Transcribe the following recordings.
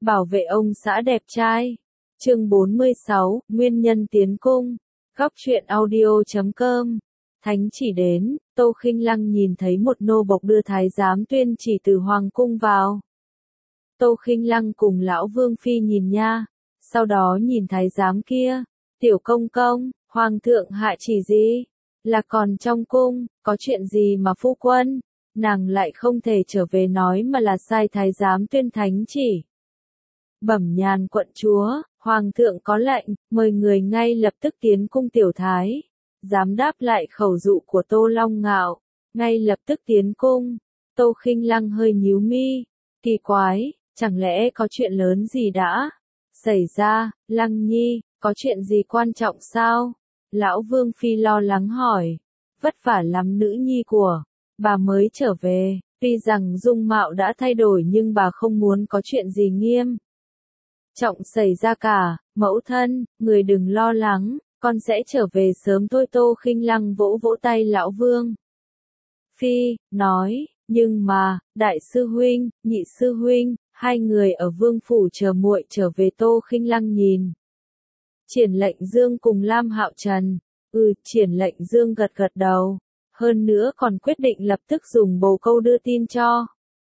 Bảo vệ ông xã đẹp trai. Chương 46, Nguyên nhân tiến cung. Góc truyện audio.com. Thánh chỉ đến, Tô Khinh Lăng nhìn thấy một nô bộc đưa thái giám tuyên chỉ từ hoàng cung vào. Tô Khinh Lăng cùng lão Vương Phi nhìn nha, sau đó nhìn thái giám kia, tiểu công công, hoàng thượng hạ chỉ gì? Là còn trong cung, có chuyện gì mà phu quân? Nàng lại không thể trở về nói mà là sai thái giám tuyên thánh chỉ. Bẩm nhàn quận chúa, hoàng thượng có lệnh, mời người ngay lập tức tiến cung tiểu thái. Dám đáp lại khẩu dụ của Tô Long Ngạo, ngay lập tức tiến cung. Tô Khinh Lăng hơi nhíu mi, kỳ quái, chẳng lẽ có chuyện lớn gì đã xảy ra? Lăng nhi, có chuyện gì quan trọng sao? Lão Vương Phi lo lắng hỏi. Vất vả lắm nữ nhi của bà mới trở về, tuy rằng dung mạo đã thay đổi nhưng bà không muốn có chuyện gì nghiêm trọng xảy ra cả. Mẫu thân, người đừng lo lắng, con sẽ trở về sớm thôi. Tô Khinh Lăng vỗ vỗ tay lão Vương Phi, nói, nhưng mà, đại sư huynh, nhị sư huynh, hai người ở vương phủ chờ muội trở về. Tô Khinh Lăng nhìn Triển Lệnh Dương cùng Lam Hạo Trần. Triển Lệnh Dương gật gật đầu, hơn nữa còn quyết định lập tức dùng bồ câu đưa tin cho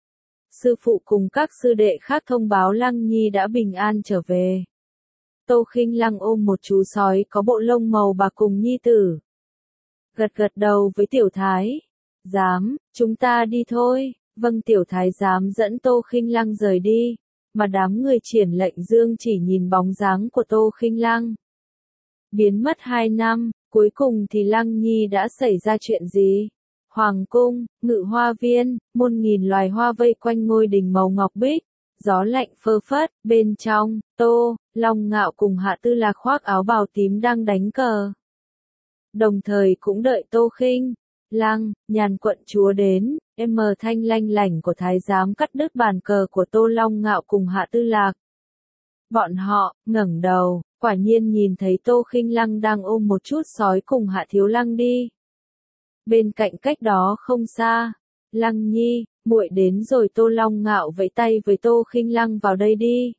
sư phụ cùng các sư đệ khác thông báo Lăng Nhi đã bình an trở về. Tô Khinh Lăng ôm một chú sói có bộ lông màu bạc cùng nhi tử. Gật gật đầu với tiểu thái giám, chúng ta đi thôi. Vâng. Tiểu thái giám dẫn Tô Khinh Lăng rời đi, mà đám người Triển Lệnh Dương chỉ nhìn bóng dáng của Tô Khinh Lăng biến mất 2 năm, cuối cùng thì Lăng Nhi đã xảy ra chuyện gì? Hoàng cung, Ngự Hoa Viên, muôn nghìn loài hoa vây quanh ngôi đình màu ngọc bích, gió lạnh phơ phất, bên trong, Tô Long Ngạo cùng Hạ Tư Lạc khoác áo bào tím đang đánh cờ. Đồng thời cũng đợi Tô Khinh Lăng, nhàn quận chúa đến, thanh lanh lảnh của thái giám cắt đứt bàn cờ của Tô Long Ngạo cùng Hạ Tư Lạc. Bọn họ ngẩng đầu, quả nhiên nhìn thấy Tô Khinh Lăng đang ôm một chút sói cùng Hạ Thiếu Lăng đi. Bên cạnh cách đó không xa, Lăng Nhi, muội đến rồi. Tô Long Ngạo vẫy tay với Tô Khinh Lăng vào đây đi.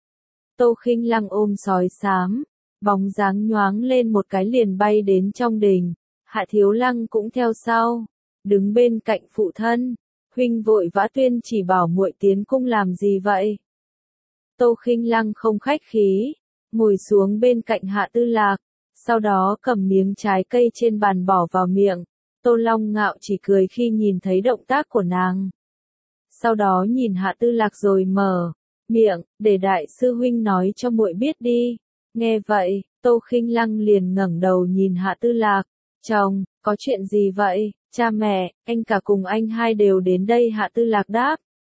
Tô Khinh Lăng ôm sói xám, bóng dáng nhoáng lên một cái liền bay đến trong đình. Hạ Thiếu Lăng cũng theo sau, đứng bên cạnh phụ thân. Huynh vội vã tuyên chỉ bảo muội tiến cung làm gì vậy? Tô Khinh Lăng không khách khí, ngồi xuống bên cạnh Hạ Tư Lạc, sau đó cầm miếng trái cây trên bàn bỏ vào miệng. Tô Long Ngạo chỉ cười khi nhìn thấy động tác của nàng. Sau đó nhìn Hạ Tư Lạc rồi mở miệng, để đại sư huynh nói cho muội biết đi. Nghe vậy, Tô Khinh Lăng liền ngẩng đầu nhìn Hạ Tư Lạc. Chồng, có chuyện gì vậy? Cha mẹ, anh cả cùng anh hai đều đến đây. Hạ Tư Lạc đáp.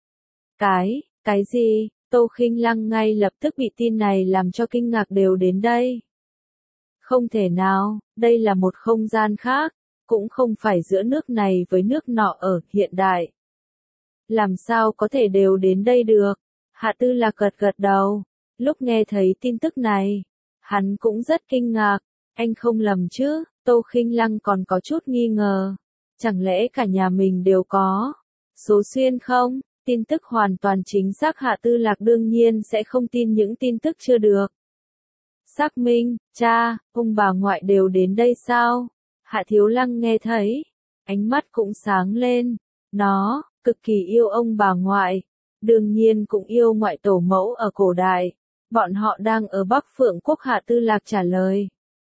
Cái gì? Tô Khinh Lăng ngay lập tức bị tin này làm cho kinh ngạc. Đều đến đây? Không thể nào, đây là một không gian khác, cũng không phải giữa nước này với nước nọ ở hiện đại. Làm sao có thể đều đến đây được? Hạ Tư Lạc gật gật đầu. Lúc nghe thấy tin tức này, hắn cũng rất kinh ngạc. Anh không lầm chứ? Tô Khinh Lăng còn có chút nghi ngờ. Chẳng lẽ cả nhà mình đều có số xuyên không? Tin tức hoàn toàn chính xác. Hạ Tư Lạc đương nhiên sẽ không tin những tin tức chưa được xác minh. Cha, ông bà ngoại đều đến đây sao? Hạ Thiếu Lăng nghe thấy, ánh mắt cũng sáng lên. Nó cực kỳ yêu ông bà ngoại, đương nhiên cũng yêu ngoại tổ mẫu ở cổ đại. Bọn họ đang ở Bắc Phượng Quốc. Hạ Tư Lạc trả lời.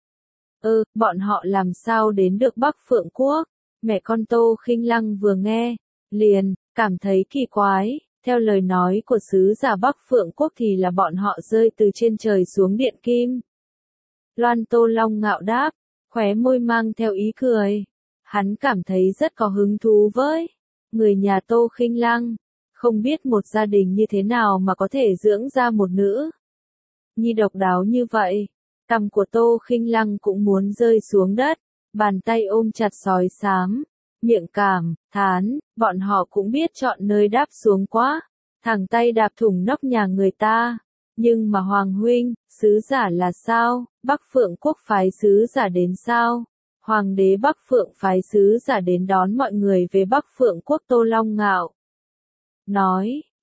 Bọn họ làm sao đến được Bắc Phượng Quốc? Mẹ con Tô Khinh Lăng vừa nghe, liền cảm thấy kỳ quái. Theo lời nói của sứ giả Bắc Phượng Quốc thì là bọn họ rơi từ trên trời xuống điện kim loan. Tô Long Ngạo đáp, khóe môi mang theo ý cười. Hắn cảm thấy rất có hứng thú với người nhà Tô Khinh Lăng. Không biết một gia đình như thế nào mà có thể dưỡng ra một nữ nhi độc đáo như vậy. Cằm của Tô Khinh Lăng cũng muốn rơi xuống đất, bàn tay ôm chặt sói xám, miệng cảm thán, bọn họ cũng biết chọn nơi đáp xuống quá, thẳng tay đạp thủng nóc nhà người ta. Nhưng mà Hoàng huynh, sứ giả là sao? Bắc Phượng Quốc phái sứ giả đến sao? Hoàng đế Bắc Phượng phái sứ giả đến đón mọi người về Bắc Phượng Quốc. Tô Long Ngạo nói,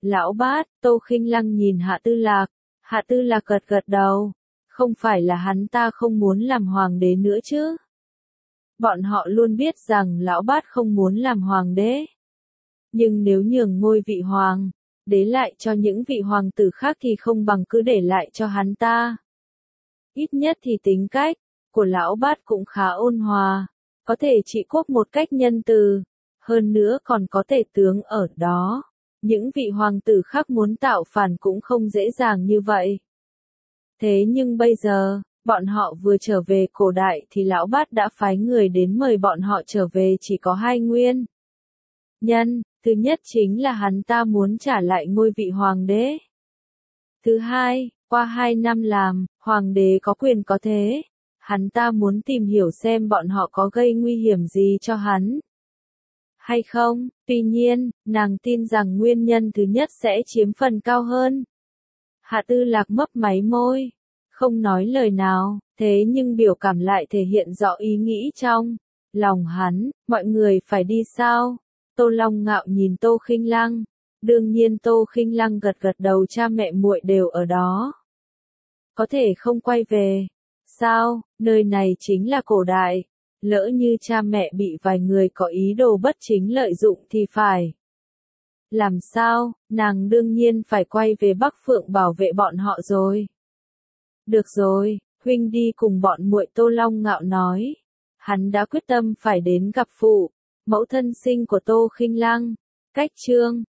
Lão Bát, Tô Khinh Lăng nhìn Hạ Tư Lạc. Hạ Tư Lạc gật gật đầu. Không phải là hắn ta không muốn làm hoàng đế nữa chứ? Bọn họ luôn biết rằng Lão Bát không muốn làm hoàng đế. Nhưng nếu nhường ngôi vị hoàng đế lại cho những vị hoàng tử khác thì không bằng cứ để lại cho hắn ta. Ít nhất thì tính cách của Lão Bát cũng khá ôn hòa, có thể trị quốc một cách nhân từ, hơn nữa còn có tể tướng ở đó. Những vị hoàng tử khác muốn tạo phản cũng không dễ dàng như vậy. Thế nhưng bây giờ, bọn họ vừa trở về cổ đại thì Lão Bát đã phái người đến mời bọn họ trở về chỉ có hai nguyên nhân. Thứ nhất chính là hắn ta muốn trả lại ngôi vị hoàng đế. Thứ hai, qua 2 năm làm, hoàng đế có quyền có thế. Hắn ta muốn tìm hiểu xem bọn họ có gây nguy hiểm gì cho hắn hay không. Tuy nhiên, nàng tin rằng nguyên nhân thứ nhất sẽ chiếm phần cao hơn. Hạ Tư Lạc mấp máy môi, không nói lời nào, thế nhưng biểu cảm lại thể hiện rõ ý nghĩ trong lòng hắn. Mọi người phải đi sao? Tô Long Ngạo nhìn Tô Khinh Lăng. Đương nhiên Tô Khinh Lăng gật gật đầu, cha mẹ muội đều ở đó. Có thể không quay về. Sao, nơi này chính là cổ đại. Lỡ như cha mẹ bị vài người có ý đồ bất chính lợi dụng thì phải làm sao? Nàng đương nhiên phải quay về Bắc Phượng bảo vệ bọn họ rồi. Được rồi, huynh đi cùng bọn muội, Tô Long Ngạo nói. Hắn đã quyết tâm phải đến gặp phụ mẫu thân sinh của Tô Khinh Lăng. Cách chương